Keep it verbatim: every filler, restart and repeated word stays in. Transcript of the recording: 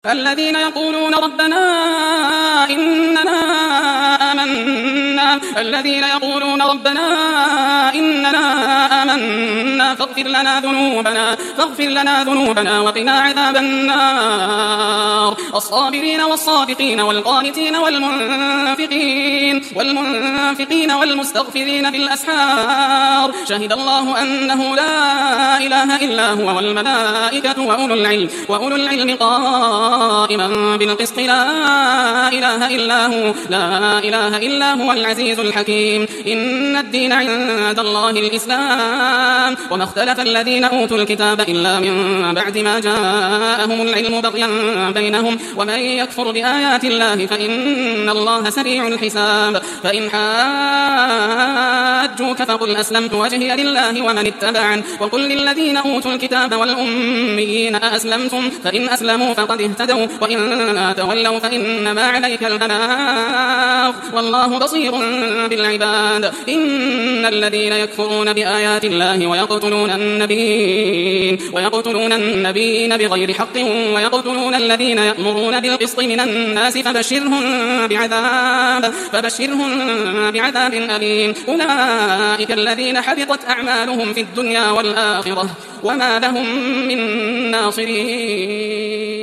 الذين يقولون ربنا إننا آمنا الذين يقولون ربنا إننا آمنا فاغفر لنا ذنوبنا فاغفر لنا ذنوبنا وقنا عذاب النار الصابرين والصادقين والقانتين والمنفقين والمنفقين والمستغفرين بالأسحار شهد الله أنه لا إله إلا هو والملائكة وأولو العلم وأولو العلم قائما بالقسط لا إله إلا هو لا إله إلا هو العزيز الحكيم إن الدين عند الله الإسلام وما اختلف الذين أوتوا الكتاب إلا من بعد ما جاءهم العلم بغيا بينهم ومن يكفر بآيات الله فإن الله سريع الحساب فإن حاجوك فقل أسلمت وجهي لله ومن اتبعن وقل للذين أوتوا الكتاب والأميين أأسلمتم فإن أسلموا فقد اهتدوا وإن تولوا فإنما عليك البلاغ والله بصير بالعباد إن الذين يكفرون بآيات الله ويقتلون النبيين ويقتلون النبيين بغير حق ويقتلون الذين يأمرون بالقسط من الناس فبشرهم بعذاب فبشرهم بعذاب أليم أولئك الذين حبطت أعمالهم في الدنيا والآخرة وما لهم من ناصرين.